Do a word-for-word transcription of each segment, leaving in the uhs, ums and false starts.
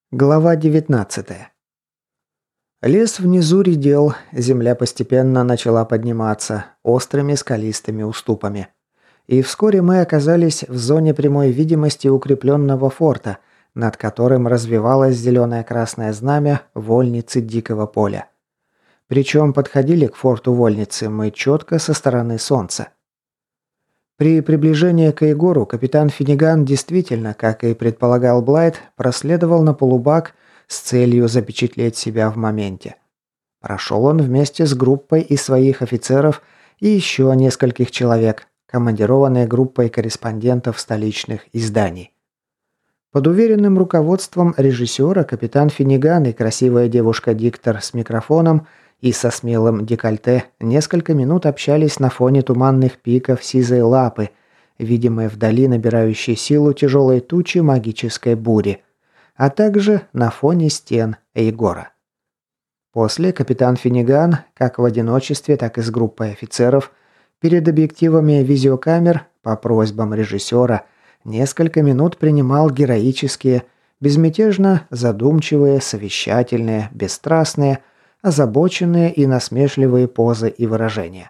Глава девятнадцатая. Лес внизу редел, земля постепенно начала подниматься острыми скалистыми уступами. И вскоре мы оказались в зоне прямой видимости укрепленного форта, над которым развивалось зеленое-красное знамя вольницы Дикого поля. Причем подходили к форту вольницы мы четко со стороны солнца. При приближении к Егору капитан Финниган действительно, как и предполагал Блайт, проследовал на полубак с целью запечатлеть себя в моменте. Прошел он вместе с группой из своих офицеров и еще нескольких человек, командированной группой корреспондентов столичных изданий. Под уверенным руководством режиссера капитан Финниган и красивая девушка-диктор с микрофоном и со смелым декольте несколько минут общались на фоне туманных пиков сизой лапы, видимой вдали набирающей силу тяжелой тучи магической бури, а также на фоне стен Егора. После капитан Финниган, как в одиночестве, так и с группой офицеров, перед объективами видеокамер по просьбам режиссера несколько минут принимал героические, безмятежно задумчивые, совещательные, бесстрастные, озабоченные и насмешливые позы и выражения.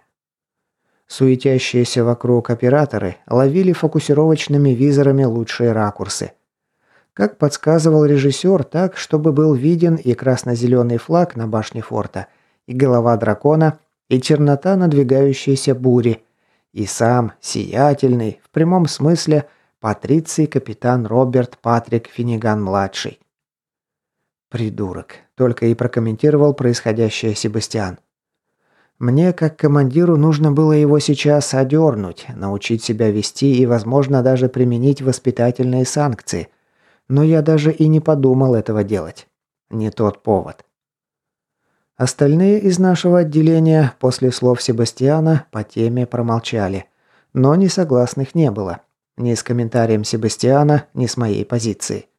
Суетящиеся вокруг операторы ловили фокусировочными визорами лучшие ракурсы. Как подсказывал режиссер, так, чтобы был виден и красно-зеленый флаг на башне форта, и голова дракона, и чернота надвигающейся бури, и сам сиятельный, в прямом смысле, патриций капитан Роберт Патрик Финниган-младший. «Придурок», — только и прокомментировал происходящее Себастьян. «Мне, как командиру, нужно было его сейчас одернуть, научить себя вести и, возможно, даже применить воспитательные санкции. Но я даже и не подумал этого делать. Не тот повод». Остальные из нашего отделения после слов Себастьяна по теме промолчали. Но несогласных не было. Ни с комментарием Себастьяна, ни с моей позиции.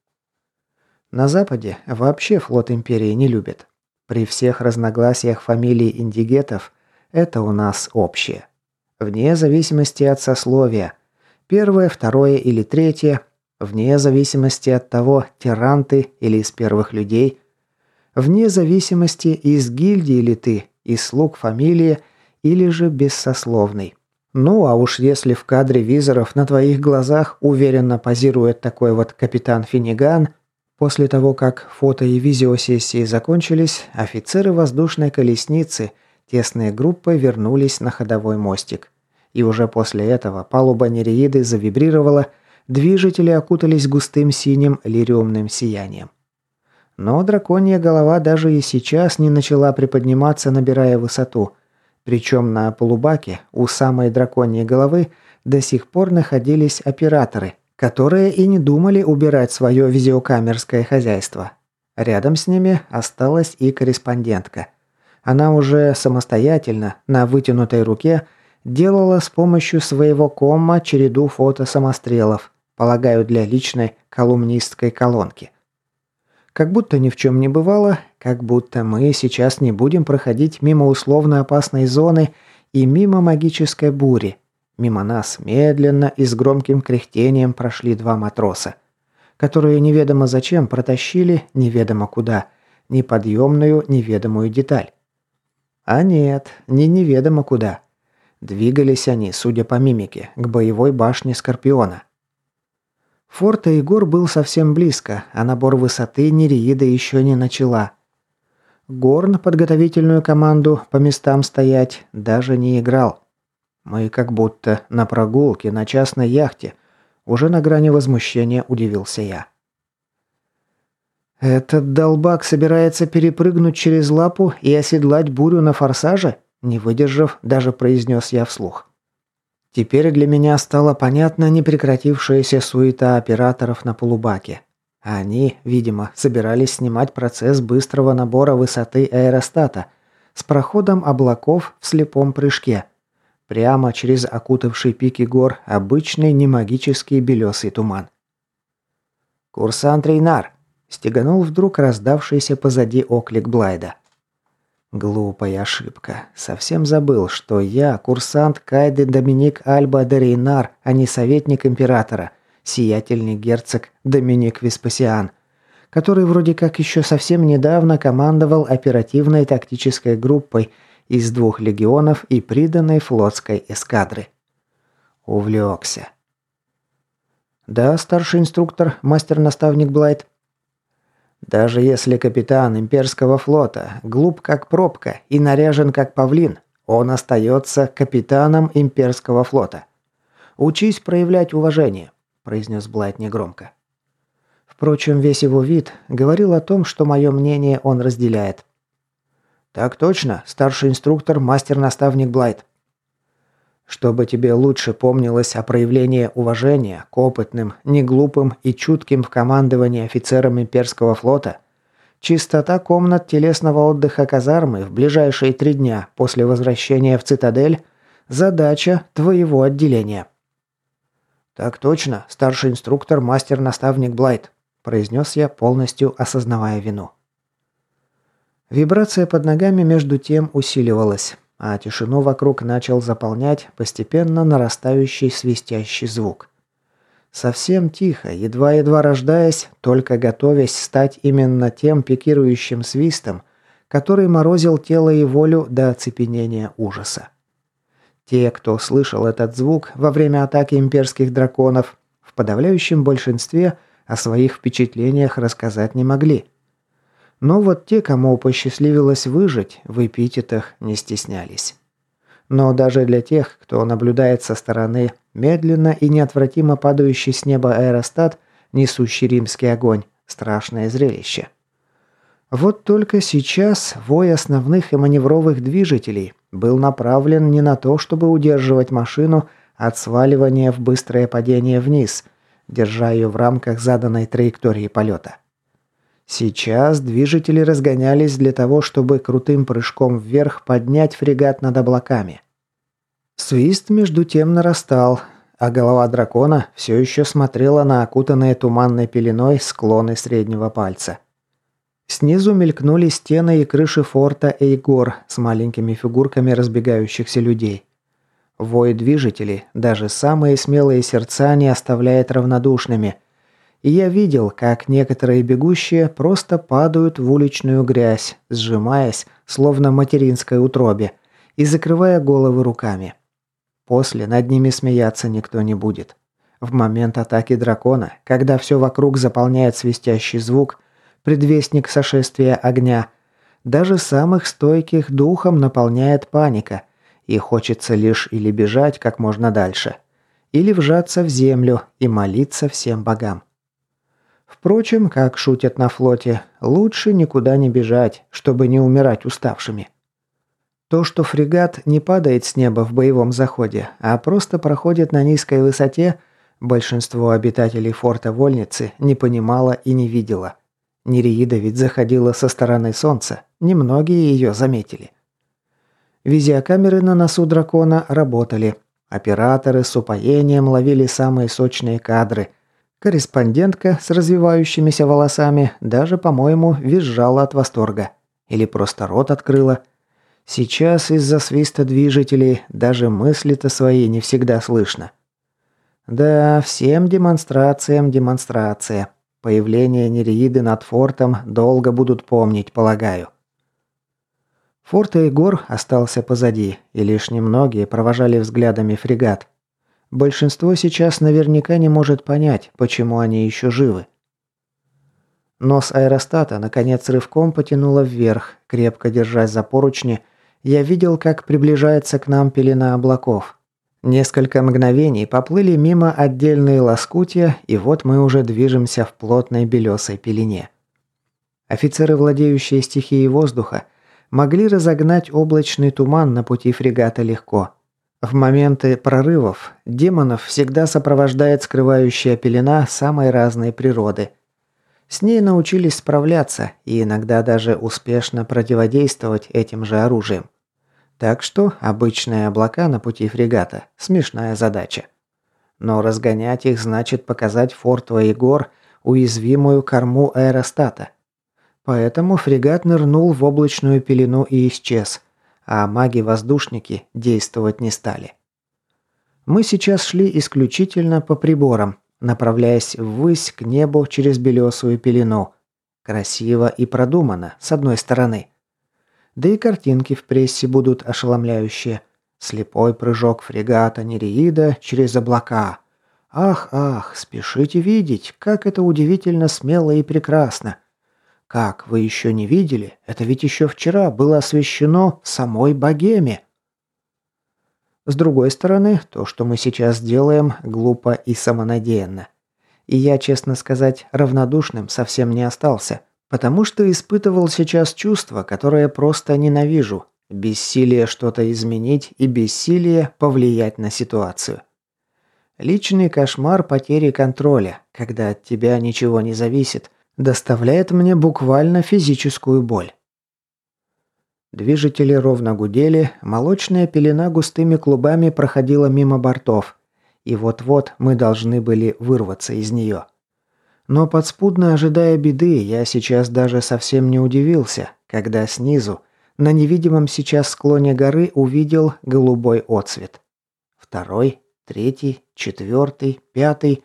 На Западе вообще флот Империи не любят. При всех разногласиях фамилий индигетов это у нас общее. Вне зависимости от сословия. Первое, второе или третье. Вне зависимости от того, тиранты или из первых людей. Вне зависимости, из гильдии ли ты, из слуг фамилии или же бессословный. Ну а уж если в кадре визоров на твоих глазах уверенно позирует такой вот капитан Финниган. После того, как фото- и видеосессии закончились, офицеры воздушной колесницы тесной группой вернулись на ходовой мостик. И уже после этого палуба Нереиды завибрировала, движители окутались густым синим лириумным сиянием. Но драконья голова даже и сейчас не начала приподниматься, набирая высоту. Причем на полубаке у самой драконьей головы до сих пор находились операторы, которые и не думали убирать свое видеокамерское хозяйство. Рядом с ними осталась и корреспондентка. Она уже самостоятельно, на вытянутой руке, делала с помощью своего комма череду фото-самострелов, полагаю, для личной колумнистской колонки. Как будто ни в чем не бывало, как будто мы сейчас не будем проходить мимо условно опасной зоны и мимо магической бури. Мимо нас медленно и с громким кряхтением прошли два матроса, которые неведомо зачем протащили неведомо куда, неподъемную неведомую деталь. А нет, не неведомо куда. Двигались они, судя по мимике, к боевой башне Скорпиона. Форт Егор был совсем близко, а набор высоты Нереида еще не начала. Горн подготовительную команду по местам стоять даже не играл. Мы как будто на прогулке на частной яхте. Уже на грани возмущения удивился я. «Этот долбак собирается перепрыгнуть через лапу и оседлать бурю на форсаже?» Не выдержав, даже произнес я вслух. Теперь для меня стала понятна непрекратившаяся суета операторов на полубаке. Они, видимо, собирались снимать процесс быстрого набора высоты аэростата с проходом облаков в слепом прыжке. Прямо через окутавший пики гор обычный немагический белесый туман. «Курсант Рейнар!» – стеганул вдруг раздавшийся позади оклик Блайда. Глупая ошибка. Совсем забыл, что я курсант Кайды Доминик Альба де Рейнар, а не советник императора, сиятельный герцог Доминик Веспасиан, который вроде как еще совсем недавно командовал оперативной тактической группой из двух легионов и приданной флотской эскадры. Увлекся. «Да, старший инструктор, мастер-наставник Блайт». «Даже если капитан имперского флота глуп как пробка и наряжен как павлин, он остается капитаном имперского флота. Учись проявлять уважение», – произнес Блайт негромко. Впрочем, весь его вид говорил о том, что мое мнение он разделяет. «Так точно, старший инструктор, мастер-наставник Блайт». «Чтобы тебе лучше помнилось о проявлении уважения к опытным, неглупым и чутким в командовании офицерам имперского флота, чистота комнат телесного отдыха казармы в ближайшие три дня после возвращения в цитадель – задача твоего отделения». «Так точно, старший инструктор, мастер-наставник Блайт», – произнес я, полностью осознавая вину. Вибрация под ногами между тем усиливалась, а тишину вокруг начал заполнять постепенно нарастающий свистящий звук. Совсем тихо, едва-едва рождаясь, только готовясь стать именно тем пикирующим свистом, который морозил тело и волю до оцепенения ужаса. Те, кто слышал этот звук во время атаки имперских драконов, в подавляющем большинстве о своих впечатлениях рассказать не могли. Но вот те, кому посчастливилось выжить, в эпитетах не стеснялись. Но даже для тех, кто наблюдает со стороны медленно и неотвратимо падающий с неба аэростат, несущий римский огонь, страшное зрелище. Вот только сейчас вой основных и маневровых движителей был направлен не на то, чтобы удерживать машину от сваливания в быстрое падение вниз, держа ее в рамках заданной траектории полета. Сейчас движители разгонялись для того, чтобы крутым прыжком вверх поднять фрегат над облаками. Свист между тем нарастал, а голова дракона все еще смотрела на окутанные туманной пеленой склоны среднего пальца. Снизу мелькнули стены и крыши форта Эйгор с маленькими фигурками разбегающихся людей. Вой движителей даже самые смелые сердца не оставляет равнодушными – и я видел, как некоторые бегущие просто падают в уличную грязь, сжимаясь, словно в материнской утробе, и закрывая головы руками. После над ними смеяться никто не будет. В момент атаки дракона, когда все вокруг заполняет свистящий звук, предвестник сошествия огня, даже самых стойких духом наполняет паника, и хочется лишь или бежать как можно дальше, или вжаться в землю и молиться всем богам. Впрочем, как шутят на флоте, лучше никуда не бежать, чтобы не умирать уставшими. То, что фрегат не падает с неба в боевом заходе, а просто проходит на низкой высоте, большинство обитателей форта Вольницы не понимало и не видело. Нереида ведь заходила со стороны солнца, немногие ее заметили. Визиокамеры на носу дракона работали. Операторы с упоением ловили самые сочные кадры. Корреспондентка с развивающимися волосами даже, по-моему, визжала от восторга. Или просто рот открыла. Сейчас из-за свиста движителей даже мысли-то свои не всегда слышно. Да, всем демонстрациям демонстрация. Появление Нереиды над фортом долго будут помнить, полагаю. Форт Эйгор остался позади, и лишь немногие провожали взглядами фрегат. Большинство сейчас наверняка не может понять, почему они еще живы. Нос аэростата, наконец, рывком потянуло вверх, крепко держась за поручни. Я видел, как приближается к нам пелена облаков. Несколько мгновений поплыли мимо отдельные лоскутья, и вот мы уже движемся в плотной белесой пелене. Офицеры, владеющие стихией воздуха, могли разогнать облачный туман на пути фрегата легко. В моменты прорывов демонов всегда сопровождает скрывающая пелена самой разной природы. С ней научились справляться и иногда даже успешно противодействовать этим же оружием. Так что обычные облака на пути фрегата – смешная задача. Но разгонять их значит показать форту Эйгор уязвимую корму аэростата. Поэтому фрегат нырнул в облачную пелену и исчез – а маги-воздушники действовать не стали. Мы сейчас шли исключительно по приборам, направляясь ввысь к небу через белесую пелену, Красиво и продумано, с одной стороны. Да и картинки в прессе будут ошеломляющие. Слепой прыжок фрегата Нереида через облака. Ах, ах, спешите видеть, как это удивительно смело и прекрасно. Как, вы еще не видели? Это ведь еще вчера было освещено в самой богеме. С другой стороны, то, что мы сейчас делаем, глупо и самонадеянно. И я, честно сказать, равнодушным совсем не остался, потому что испытывал сейчас чувство, которое просто ненавижу. Бессилие что-то изменить и бессилие повлиять на ситуацию. Личный кошмар потери контроля, когда от тебя ничего не зависит, доставляет мне буквально физическую боль. Движители ровно гудели, молочная пелена густыми клубами проходила мимо бортов, и вот-вот мы должны были вырваться из нее. Но подспудно ожидая беды, я сейчас даже совсем не удивился, когда снизу, на невидимом сейчас склоне горы, увидел голубой отсвет. Второй, третий, четвертый, пятый.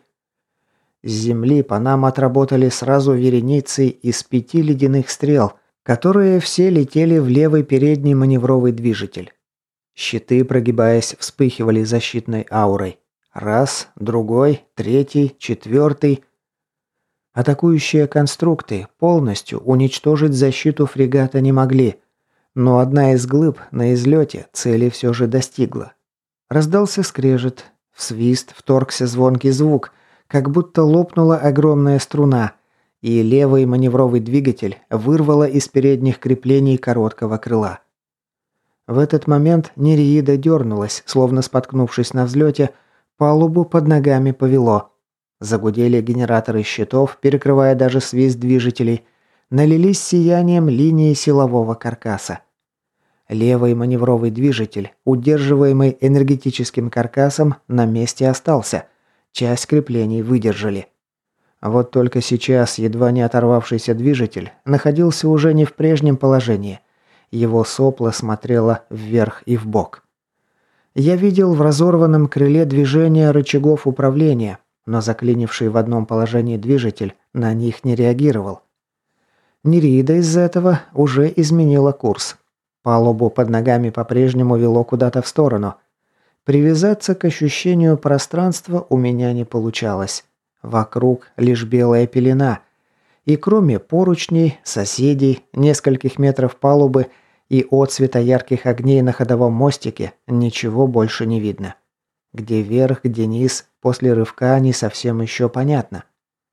С земли по нам отработали сразу вереницей из пяти ледяных стрел, которые все летели в левый передний маневровый движитель. Щиты, прогибаясь, вспыхивали защитной аурой. Раз, другой, третий, четвертый. Атакующие конструкты полностью уничтожить защиту фрегата не могли, но одна из глыб на излете цели все же достигла. Раздался скрежет, в свист вторгся звонкий звук, как будто лопнула огромная струна, и левый маневровый двигатель вырвало из передних креплений короткого крыла. В этот момент Нереида дернулась, словно споткнувшись на взлете, палубу под ногами повело. Загудели генераторы щитов, перекрывая даже свист движителей, налились сиянием линии силового каркаса. Левый маневровый движитель, удерживаемый энергетическим каркасом, на месте остался. Часть креплений выдержали. Вот только сейчас едва не оторвавшийся движитель находился уже не в прежнем положении. Его сопло смотрело вверх и вбок. Я видел в разорванном крыле движение рычагов управления, но заклинивший в одном положении движитель на них не реагировал. Нереида из-за этого уже изменила курс. Палубу под ногами по-прежнему вело куда-то в сторону. Привязаться к ощущению пространства у меня не получалось. Вокруг лишь белая пелена. И кроме поручней, соседей, нескольких метров палубы и отсвета ярких огней на ходовом мостике, ничего больше не видно. Где верх, где низ, после рывка не совсем еще понятно.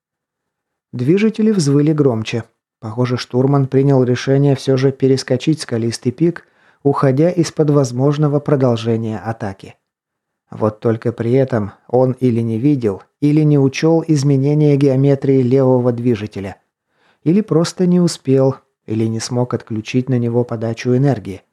Движители взвыли громче. Похоже, штурман принял решение все же перескочить скалистый пик, уходя из-под возможного продолжения атаки. Вот только при этом он или не видел, или не учел изменения геометрии левого движителя. Или просто не успел, или не смог отключить на него подачу энергии.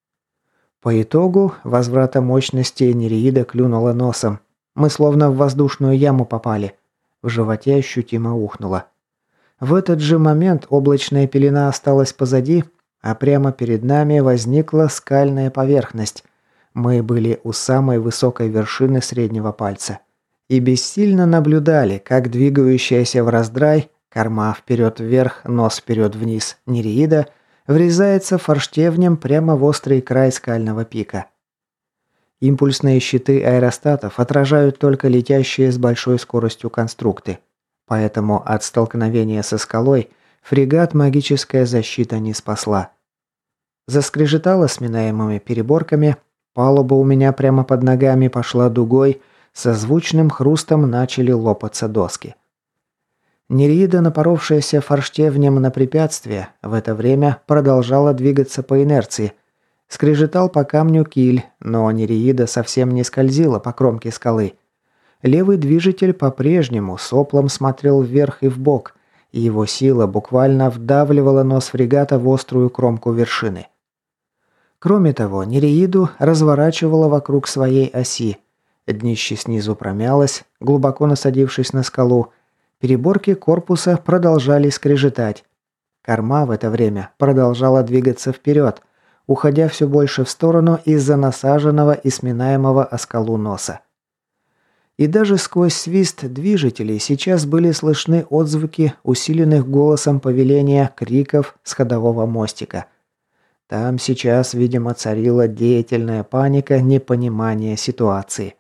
По итогу возврата мощности Нереида клюнула носом. Мы словно в воздушную яму попали. В животе ощутимо ухнуло. В этот же момент облачная пелена осталась позади, а прямо перед нами возникла скальная поверхность. Мы были у самой высокой вершины среднего пальца. И бессильно наблюдали, как двигающаяся в раздрай, корма вперед-вверх, нос вперед-вниз, Нереида врезается форштевнем прямо в острый край скального пика. Импульсные щиты аэростатов отражают только летящие с большой скоростью конструкты. Поэтому от столкновения со скалой фрегат магическая защита не спасла. Заскрежетала сминаемыми переборками, палуба у меня прямо под ногами пошла дугой, со звучным хрустом начали лопаться доски. Нереида, напоровшаяся форштевнем на препятствие, в это время продолжала двигаться по инерции. Скрежетал по камню киль, но Нереида совсем не скользила по кромке скалы. Левый движитель по-прежнему соплом смотрел вверх и вбок, и его сила буквально вдавливала нос фрегата в острую кромку вершины. Кроме того, Нереиду разворачивала вокруг своей оси. Днище снизу промялось, глубоко насадившись на скалу. Переборки корпуса продолжали скрежетать. Корма в это время продолжала двигаться вперед, уходя все больше в сторону из-за насаженного и сминаемого о скалу носа. И даже сквозь свист движителей сейчас были слышны отзвуки усиленных голосом повеления криков с ходового мостика. Там сейчас, видимо, царила деятельная паника непонимания ситуации.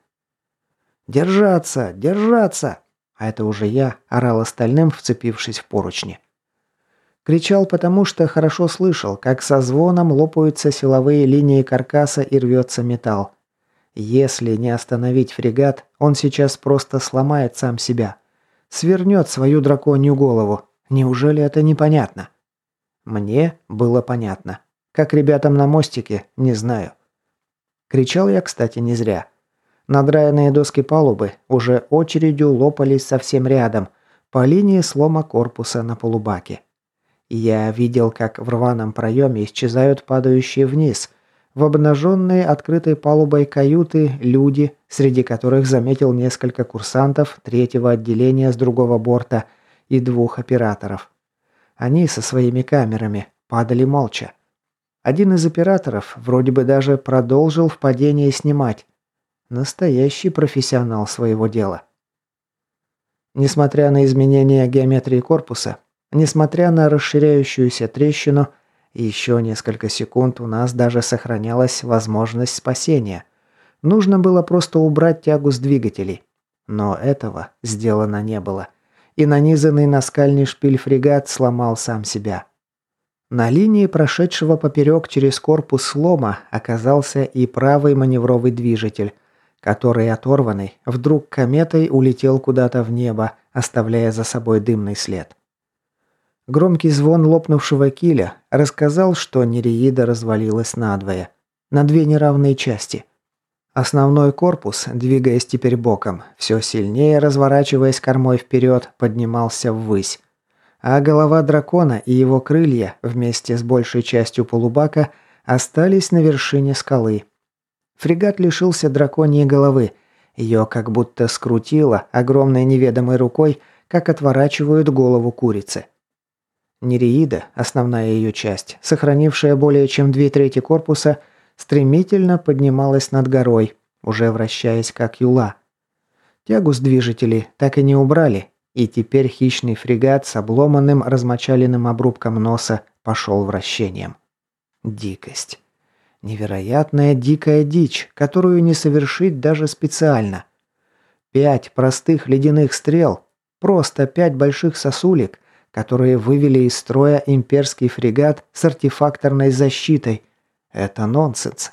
«Держаться! Держаться!» А это уже я орал остальным, вцепившись в поручни. Кричал потому, что хорошо слышал, как со звоном лопаются силовые линии каркаса и рвется металл. Если не остановить фрегат, он сейчас просто сломает сам себя. Свернет свою драконью голову. Неужели это непонятно? Мне было понятно. Как ребятам на мостике, не знаю. Кричал я, кстати, не зря. Надраенные доски палубы уже очередью лопались совсем рядом, по линии слома корпуса на полубаке. Я видел, как в рваном проеме исчезают падающие вниз, в обнаженные открытой палубой каюты люди, среди которых заметил несколько курсантов третьего отделения с другого борта и двух операторов. Они со своими камерами падали молча. Один из операторов вроде бы даже продолжил в падении снимать. Настоящий профессионал своего дела. Несмотря на изменения геометрии корпуса, несмотря на расширяющуюся трещину, еще несколько секунд у нас даже сохранялась возможность спасения. Нужно было просто убрать тягу с двигателей. Но этого сделано не было. И нанизанный на скальный шпиль фрегат сломал сам себя. На линии прошедшего поперек через корпус слома оказался и правый маневровый движитель, который, оторванный, вдруг кометой улетел куда-то в небо, оставляя за собой дымный след. Громкий звон лопнувшего киля рассказал, что Нереида развалилась надвое, на две неравные части. Основной корпус, двигаясь теперь боком, все сильнее разворачиваясь кормой вперед, поднимался ввысь. А голова дракона и его крылья вместе с большей частью полубака остались на вершине скалы. Фрегат лишился драконьей головы. Ее как будто скрутило огромной неведомой рукой, как отворачивают голову курицы. Нереида, основная ее часть, сохранившая более чем две трети корпуса, стремительно поднималась над горой, уже вращаясь как юла. Тягу с движителей так и не убрали, и теперь хищный фрегат с обломанным размочаленным обрубком носа пошел вращением. Дикость. Невероятная дикая дичь, которую не совершить даже специально. Пять простых ледяных стрел, просто пять больших сосулек, которые вывели из строя имперский фрегат с артефакторной защитой. Это нонсенс.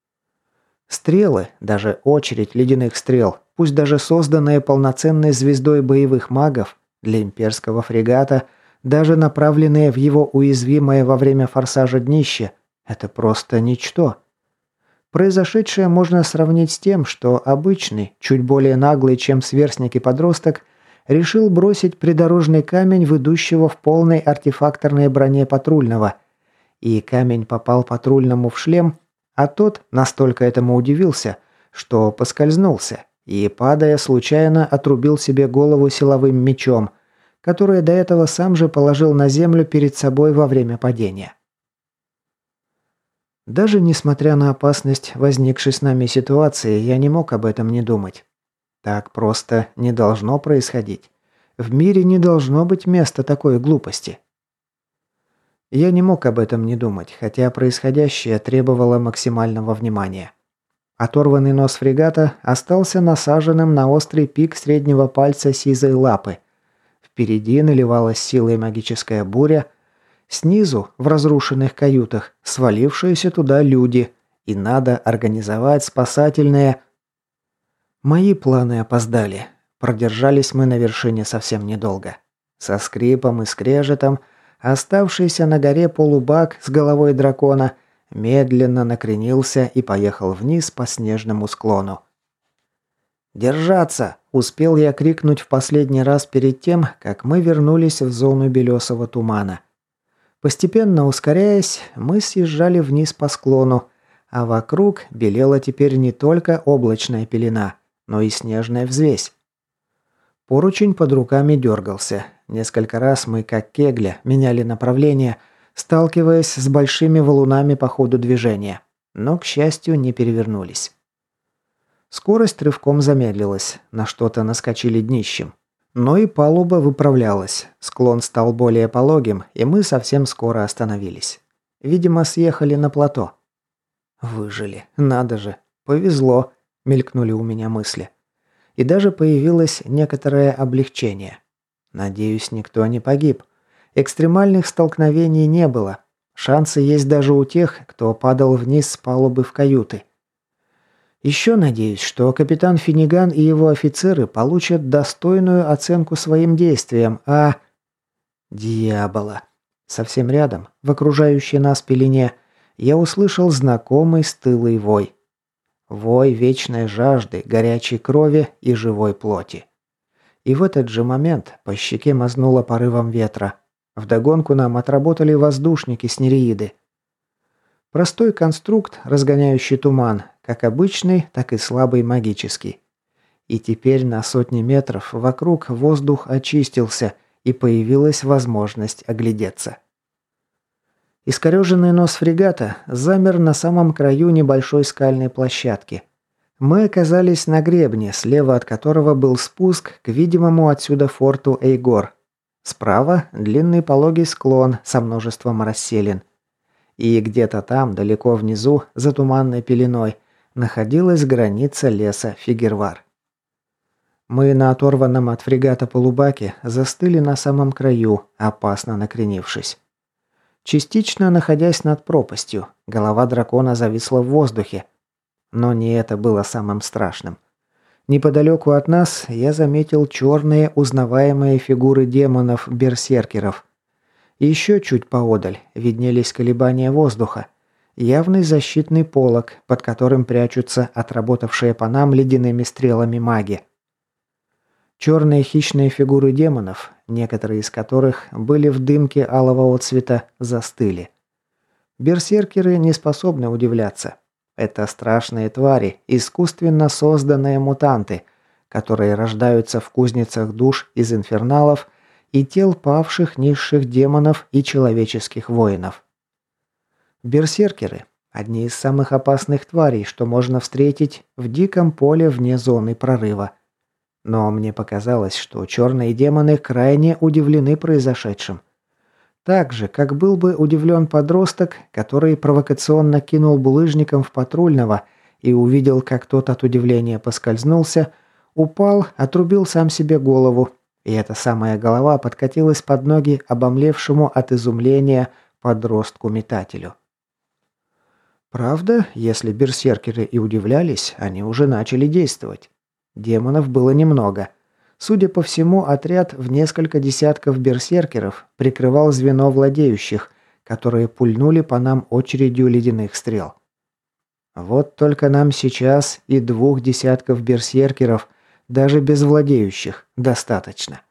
Стрелы, даже очередь ледяных стрел, пусть даже созданные полноценной звездой боевых магов, для имперского фрегата, даже направленные в его уязвимое во время форсажа днище, это просто ничто. Произошедшее можно сравнить с тем, что обычный, чуть более наглый, чем сверстник и подросток, решил бросить придорожный камень в идущего в полной артефакторной броне патрульного. И камень попал патрульному в шлем, а тот настолько этому удивился, что поскользнулся и, падая, случайно отрубил себе голову силовым мечом, который до этого сам же положил на землю перед собой во время падения. Даже несмотря на опасность возникшей с нами ситуации, я не мог об этом не думать. Так просто не должно происходить. В мире не должно быть места такой глупости. Я не мог об этом не думать, хотя происходящее требовало максимального внимания. Оторванный нос фрегата остался насаженным на острый пик среднего пальца сизой лапы. Впереди наливалась силой магическая буря. Снизу, в разрушенных каютах, свалившиеся туда люди, и надо организовать спасательные... Мои планы опоздали. Продержались мы на вершине совсем недолго. Со скрипом и скрежетом оставшийся на горе полубак с головой дракона медленно накренился и поехал вниз по снежному склону. «Держаться!» – успел я крикнуть в последний раз перед тем, как мы вернулись в зону белесого тумана. Постепенно ускоряясь, мы съезжали вниз по склону, а вокруг белела теперь не только облачная пелена, но и снежная взвесь. Поручень под руками дергался. Несколько раз мы, как кегля, меняли направление, сталкиваясь с большими валунами по ходу движения, но, к счастью, не перевернулись. Скорость рывком замедлилась, на что-то наскочили днищем. Но и палуба выправлялась, склон стал более пологим, и мы совсем скоро остановились. Видимо, съехали на плато. Выжили, надо же, повезло, мелькнули у меня мысли. И даже появилось некоторое облегчение. Надеюсь, никто не погиб. Экстремальных столкновений не было. Шансы есть даже у тех, кто падал вниз с палубы в каюты. Еще надеюсь, что капитан Финниган и его офицеры получат достойную оценку своим действиям, а... Дьявола. Совсем рядом, в окружающей нас пелене, я услышал знакомый стылый вой. Вой вечной жажды, горячей крови и живой плоти. И в этот же момент по щеке мазнуло порывом ветра. Вдогонку нам отработали воздушники с нереиды. Простой конструкт, разгоняющий туман, как обычный, так и слабый магический. И теперь на сотни метров вокруг воздух очистился, и появилась возможность оглядеться. Искореженный нос фрегата замер на самом краю небольшой скальной площадки. Мы оказались на гребне, слева от которого был спуск к видимому отсюда форту Эйгор. Справа длинный пологий склон со множеством расселин. И где-то там, далеко внизу, за туманной пеленой, находилась граница леса Фигервар. Мы на оторванном от фрегата полубаке застыли на самом краю, опасно накренившись. Частично находясь над пропастью, голова дракона зависла в воздухе. Но не это было самым страшным. Неподалеку от нас я заметил черные узнаваемые фигуры демонов-берсеркеров. И еще чуть поодаль виднелись колебания воздуха. Явный защитный полог, под которым прячутся отработавшие по нам ледяными стрелами маги. Черные хищные фигуры демонов, некоторые из которых были в дымке алого отцвета, застыли. Берсеркеры не способны удивляться. Это страшные твари, искусственно созданные мутанты, которые рождаются в кузницах душ из инферналов и тел павших низших демонов и человеческих воинов. Берсеркеры – одни из самых опасных тварей, что можно встретить в диком поле вне зоны прорыва. Но мне показалось, что черные демоны крайне удивлены произошедшим. Так же, как был бы удивлен подросток, который провокационно кинул булыжником в патрульного и увидел, как тот от удивления поскользнулся, упал, отрубил сам себе голову, и эта самая голова подкатилась под ноги обомлевшему от изумления подростку-метателю. Правда, если берсеркеры и удивлялись, они уже начали действовать. Демонов было немного. Судя по всему, отряд в несколько десятков берсеркеров прикрывал звено владеющих, которые пульнули по нам очередью ледяных стрел. Вот только нам сейчас и двух десятков берсеркеров, даже без владеющих, достаточно.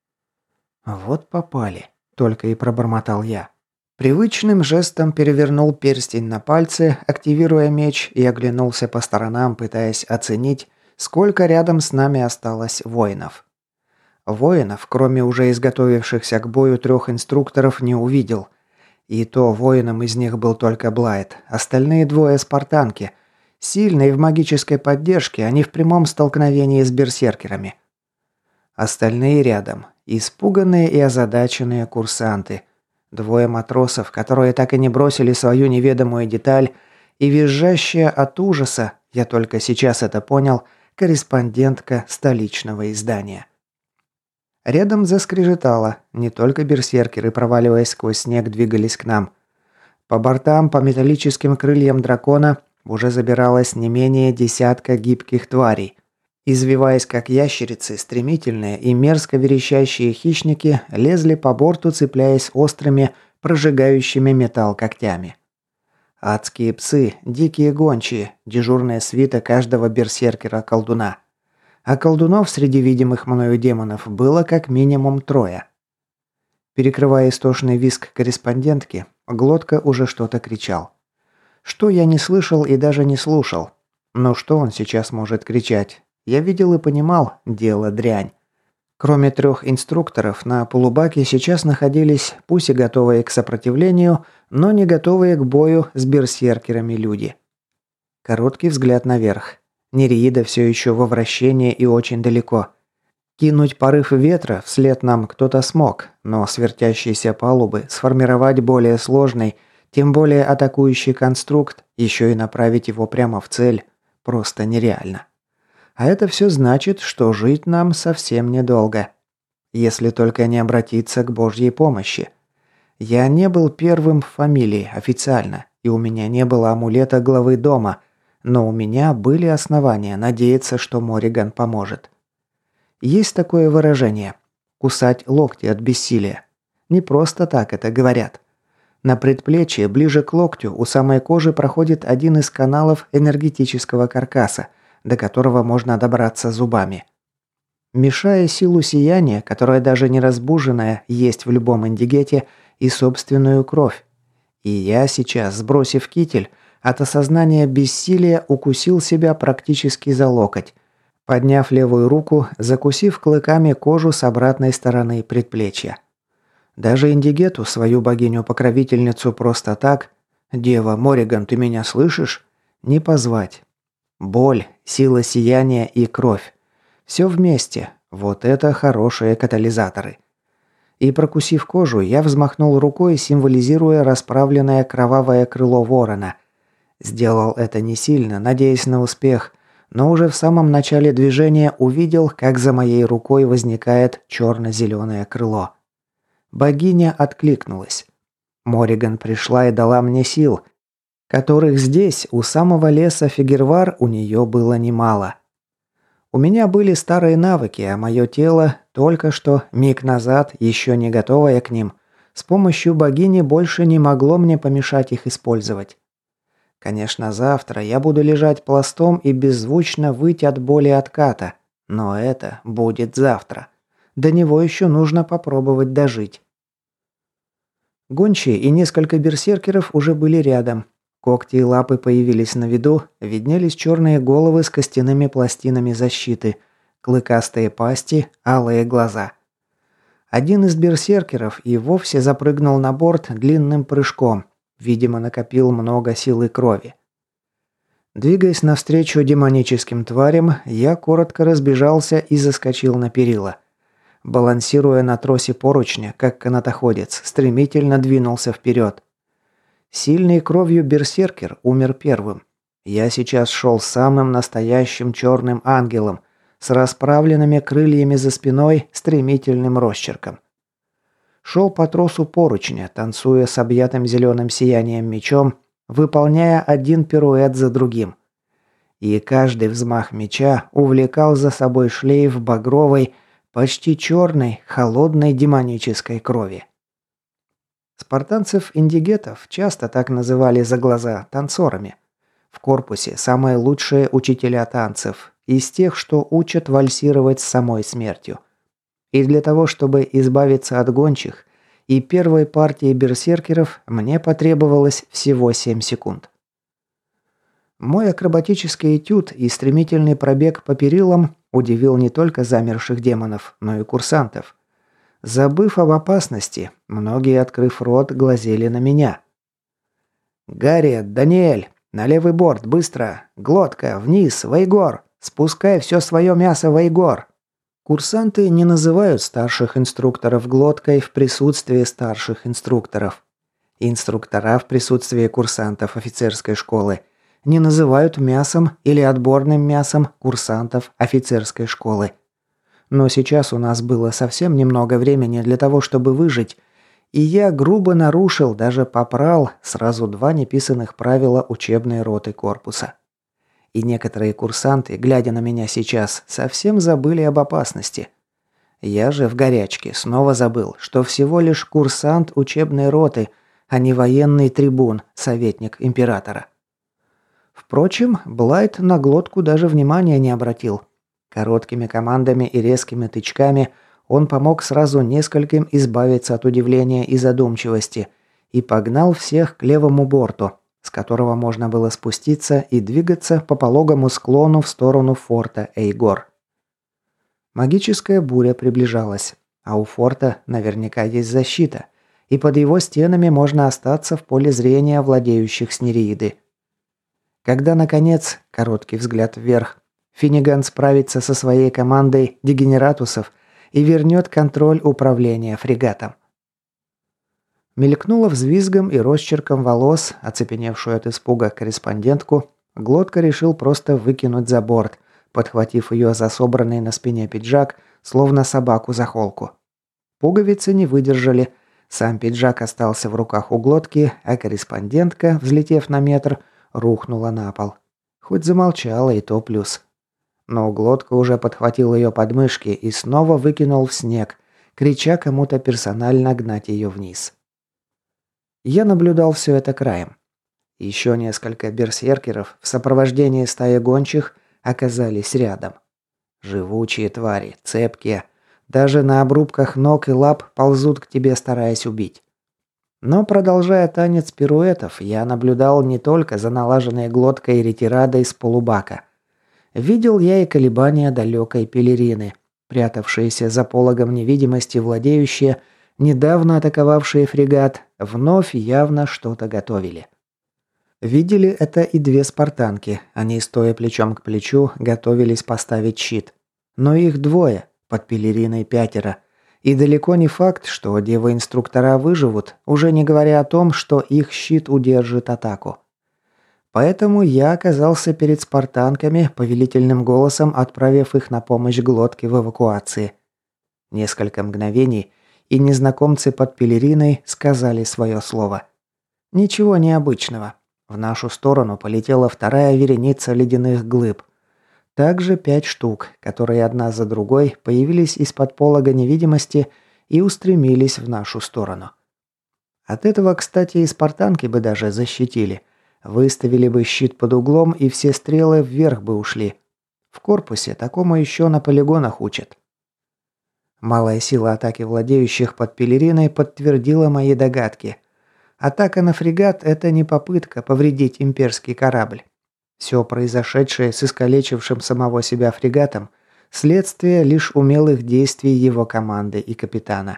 Вот попали, только и пробормотал я. Привычным жестом перевернул перстень на пальце, активируя меч, и оглянулся по сторонам, пытаясь оценить, сколько рядом с нами осталось воинов. Воинов, кроме уже изготовившихся к бою трех инструкторов, не увидел. И то воином из них был только Блайт, остальные двое спартанки. Сильные в магической поддержке, они в прямом столкновении с берсеркерами. Остальные рядом, испуганные и озадаченные курсанты. Двое матросов, которые так и не бросили свою неведомую деталь, и визжащая от ужаса, я только сейчас это понял, корреспондентка столичного издания. Рядом заскрежетало, не только берсеркеры, проваливаясь сквозь снег, двигались к нам. По бортам, по металлическим крыльям дракона уже забиралось не менее десятка гибких тварей. Извиваясь как ящерицы, стремительные и мерзко верещащие хищники лезли по борту, цепляясь острыми, прожигающими металл когтями. Адские псы, дикие гончие, дежурная свита каждого берсеркера-колдуна. А колдунов среди видимых мною демонов было как минимум трое. Перекрывая истошный визг корреспондентки, глотка уже что-то кричал. Что я не слышал и даже не слушал. Но что он сейчас может кричать? Я видел и понимал, дело дрянь. Кроме трех инструкторов, на полубаке сейчас находились, пусть и готовые к сопротивлению, но не готовые к бою с берсеркерами люди. Короткий взгляд наверх. Нереида все еще во вращении и очень далеко. Кинуть порыв ветра вслед нам кто-то смог, но с вертящейся палубы сформировать более сложный, тем более атакующий конструкт, еще и направить его прямо в цель, просто нереально. А это все значит, что жить нам совсем недолго. Если только не обратиться к Божьей помощи. Я не был первым в фамилии официально, и у меня не было амулета главы дома, но у меня были основания надеяться, что Мориган поможет. Есть такое выражение – кусать локти от бессилия. Не просто так это говорят. На предплечье, ближе к локтю, у самой кожи проходит один из каналов энергетического каркаса, до которого можно добраться зубами. Мешая силу сияния, которая даже не разбуженная, есть в любом индигете, и собственную кровь. И я сейчас, сбросив китель, от осознания бессилия укусил себя практически за локоть, подняв левую руку, закусив клыками кожу с обратной стороны предплечья. Даже индигету, свою богиню-покровительницу, просто так «Дева, Мориган, ты меня слышишь?» не позвать. Боль, сила сияния и кровь. Все вместе. Вот это хорошие катализаторы. И прокусив кожу, я взмахнул рукой, символизируя расправленное кровавое крыло ворона. Сделал это не сильно, надеясь на успех, но уже в самом начале движения увидел, как за моей рукой возникает черно-зеленое крыло. Богиня откликнулась. Мориган пришла и дала мне сил, которых здесь, у самого леса Фигервар, у нее было немало. У меня были старые навыки, а мое тело, только что, миг назад, еще не готовое к ним, с помощью богини больше не могло мне помешать их использовать. Конечно, завтра я буду лежать пластом и беззвучно выть от боли отката, но это будет завтра. До него еще нужно попробовать дожить. Гончие и несколько берсеркеров уже были рядом. Когти и лапы появились на виду, виднелись черные головы с костяными пластинами защиты, клыкастые пасти, алые глаза. Один из берсеркеров и вовсе запрыгнул на борт длинным прыжком, видимо, накопил много силы крови. Двигаясь навстречу демоническим тварям, я коротко разбежался и заскочил на перила. Балансируя на тросе поручня, как канатоходец, стремительно двинулся вперед. Сильный кровью берсеркер умер первым. Я сейчас шел самым настоящим черным ангелом, с расправленными крыльями за спиной, стремительным росчерком. Шел по тросу поручня, танцуя с объятым зеленым сиянием мечом, выполняя один пируэт за другим. И каждый взмах меча увлекал за собой шлейф багровой, почти черной, холодной демонической крови. Спартанцев-индигетов часто так называли за глаза танцорами. В корпусе самые лучшие учителя танцев, из тех, что учат вальсировать с самой смертью. И для того, чтобы избавиться от гончих и первой партии берсеркеров, мне потребовалось всего семь секунд. Мой акробатический этюд и стремительный пробег по перилам удивил не только замерших демонов, но и курсантов. Забыв об опасности, многие, открыв рот, глазели на меня. «Гарри, Даниэль, на левый борт, быстро! Глотка, вниз, Вейгор! Спускай все свое мясо, Вейгор!» Курсанты не называют старших инструкторов глоткой в присутствии старших инструкторов. Инструктора в присутствии курсантов офицерской школы не называют мясом или отборным мясом курсантов офицерской школы. Но сейчас у нас было совсем немного времени для того, чтобы выжить, и я грубо нарушил, даже попрал сразу два неписанных правила учебной роты корпуса. И некоторые курсанты, глядя на меня сейчас, совсем забыли об опасности. Я же в горячке снова забыл, что всего лишь курсант учебной роты, а не военный трибун, советник императора. Впрочем, Блайт на глотку даже внимания не обратил. Короткими командами и резкими тычками он помог сразу нескольким избавиться от удивления и задумчивости и погнал всех к левому борту, с которого можно было спуститься и двигаться по пологому склону в сторону форта Эйгор. Магическая буря приближалась, а у форта наверняка есть защита, и под его стенами можно остаться в поле зрения владеющих с Нереиды. Когда, наконец, короткий взгляд вверх, Финниган справится со своей командой дегенератусов и вернет контроль управления фрегатом. Мелькнула взвизгом и росчерком волос, оцепеневшую от испуга корреспондентку, Глотка решил просто выкинуть за борт, подхватив ее за собранный на спине пиджак, словно собаку за холку. Пуговицы не выдержали, сам пиджак остался в руках у Глотки, а корреспондентка, взлетев на метр, рухнула на пол. Хоть замолчала, и то плюс. Но Глотка уже подхватил ее подмышки и снова выкинул в снег, крича кому-то персонально гнать ее вниз. Я наблюдал все это краем. Еще несколько берсеркеров в сопровождении стаи гончих оказались рядом. Живучие твари, цепкие, даже на обрубках ног и лап ползут к тебе, стараясь убить. Но, продолжая танец пируэтов, я наблюдал не только за налаженной глоткой ретирадой с полубака. Видел я и колебания далекой пелерины, прятавшиеся за пологом невидимости владеющие, недавно атаковавшие фрегат, вновь явно что-то готовили. Видели это и две спартанки, они, стоя плечом к плечу, готовились поставить щит. Но их двое, под пелериной пятеро, и далеко не факт, что девы-инструктора выживут, уже не говоря о том, что их щит удержит атаку. Поэтому я оказался перед спартанками, повелительным голосом отправив их на помощь Глотке в эвакуации. Несколько мгновений, и незнакомцы под пелериной сказали свое слово. Ничего необычного. В нашу сторону полетела вторая вереница ледяных глыб. Также пять штук, которые одна за другой появились из-под полога невидимости и устремились в нашу сторону. От этого, кстати, и спартанки бы даже защитили. Выставили бы щит под углом, и все стрелы вверх бы ушли. В корпусе такому еще на полигонах учат. Малая сила атаки владеющих под пелериной подтвердила мои догадки. Атака на фрегат – это не попытка повредить имперский корабль. Все произошедшее с искалечившим самого себя фрегатом – следствие лишь умелых действий его команды и капитана.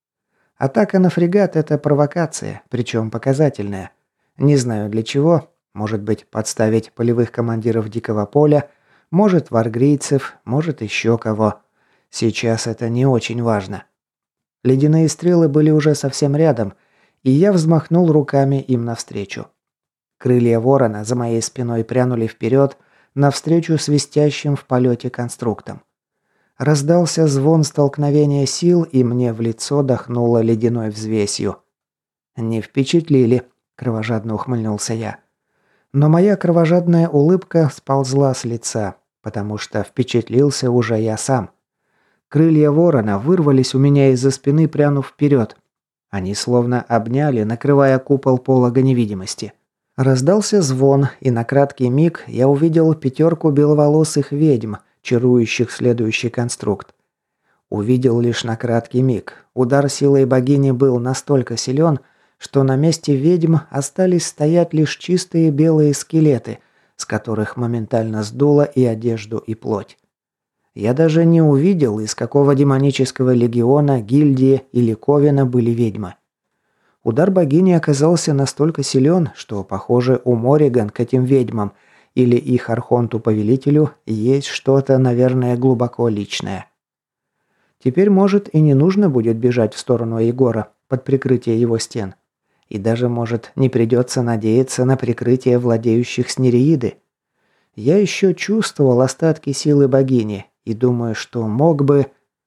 Атака на фрегат – это провокация, причем показательная. Не знаю для чего, может быть подставить полевых командиров Дикого поля, может варгрийцев, может еще кого. Сейчас это не очень важно. Ледяные стрелы были уже совсем рядом, и я взмахнул руками им навстречу. Крылья ворона за моей спиной прянули вперед, навстречу свистящим в полете конструктам. Раздался звон столкновения сил, и мне в лицо дохнуло ледяной взвесью. «Не впечатлили», – кровожадно ухмыльнулся я. Но моя кровожадная улыбка сползла с лица, потому что впечатлился уже я сам. Крылья ворона вырвались у меня из-за спины, прянув вперед. Они словно обняли, накрывая купол полога невидимости. Раздался звон, и на краткий миг я увидел пятерку беловолосых ведьм, чарующих следующий конструкт. Увидел лишь на краткий миг. Удар силой богини был настолько силен, что на месте ведьм остались стоять лишь чистые белые скелеты, с которых моментально сдуло и одежду, и плоть. Я даже не увидел, из какого демонического легиона, гильдии или ковена были ведьмы. Удар богини оказался настолько силен, что, похоже, у Мориган к этим ведьмам или их архонту-повелителю есть что-то, наверное, глубоко личное. Теперь, может, и не нужно будет бежать в сторону Егора под прикрытие его стен. И даже, может, не придется надеяться на прикрытие владеющих с Нереиды. Я еще чувствовал остатки силы богини и думаю, что мог бы...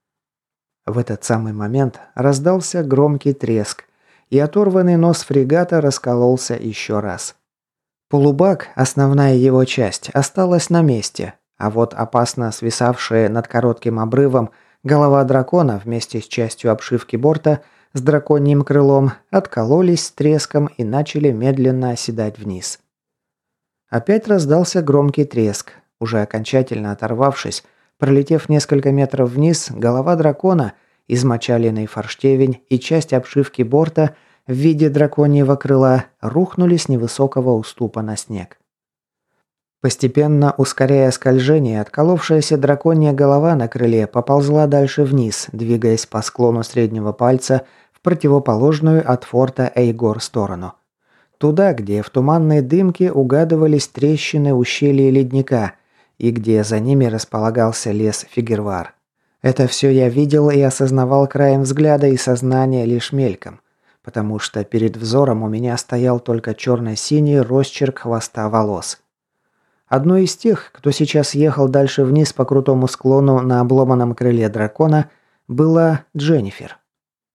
В этот самый момент раздался громкий треск, и оторванный нос фрегата раскололся еще раз. Полубак, основная его часть, осталась на месте, а вот опасно свисавшая над коротким обрывом голова дракона вместе с частью обшивки борта с драконьим крылом откололись с треском и начали медленно оседать вниз. Опять раздался громкий треск. Уже окончательно оторвавшись, пролетев несколько метров вниз, голова дракона, измочаленный форштевень и часть обшивки борта в виде драконьего крыла рухнули с невысокого уступа на снег. Постепенно ускоряя скольжение, отколовшаяся драконья голова на крыле поползла дальше вниз, двигаясь по склону среднего пальца в противоположную от форта Эйгор сторону. Туда, где в туманной дымке угадывались трещины ущелья ледника, и где за ними располагался лес Фигервар. Это все я видел и осознавал краем взгляда и сознания лишь мельком, потому что перед взором у меня стоял только черно-синий росчерк хвоста волос. Одной из тех, кто сейчас ехал дальше вниз по крутому склону на обломанном крыле дракона, была Дженнифер.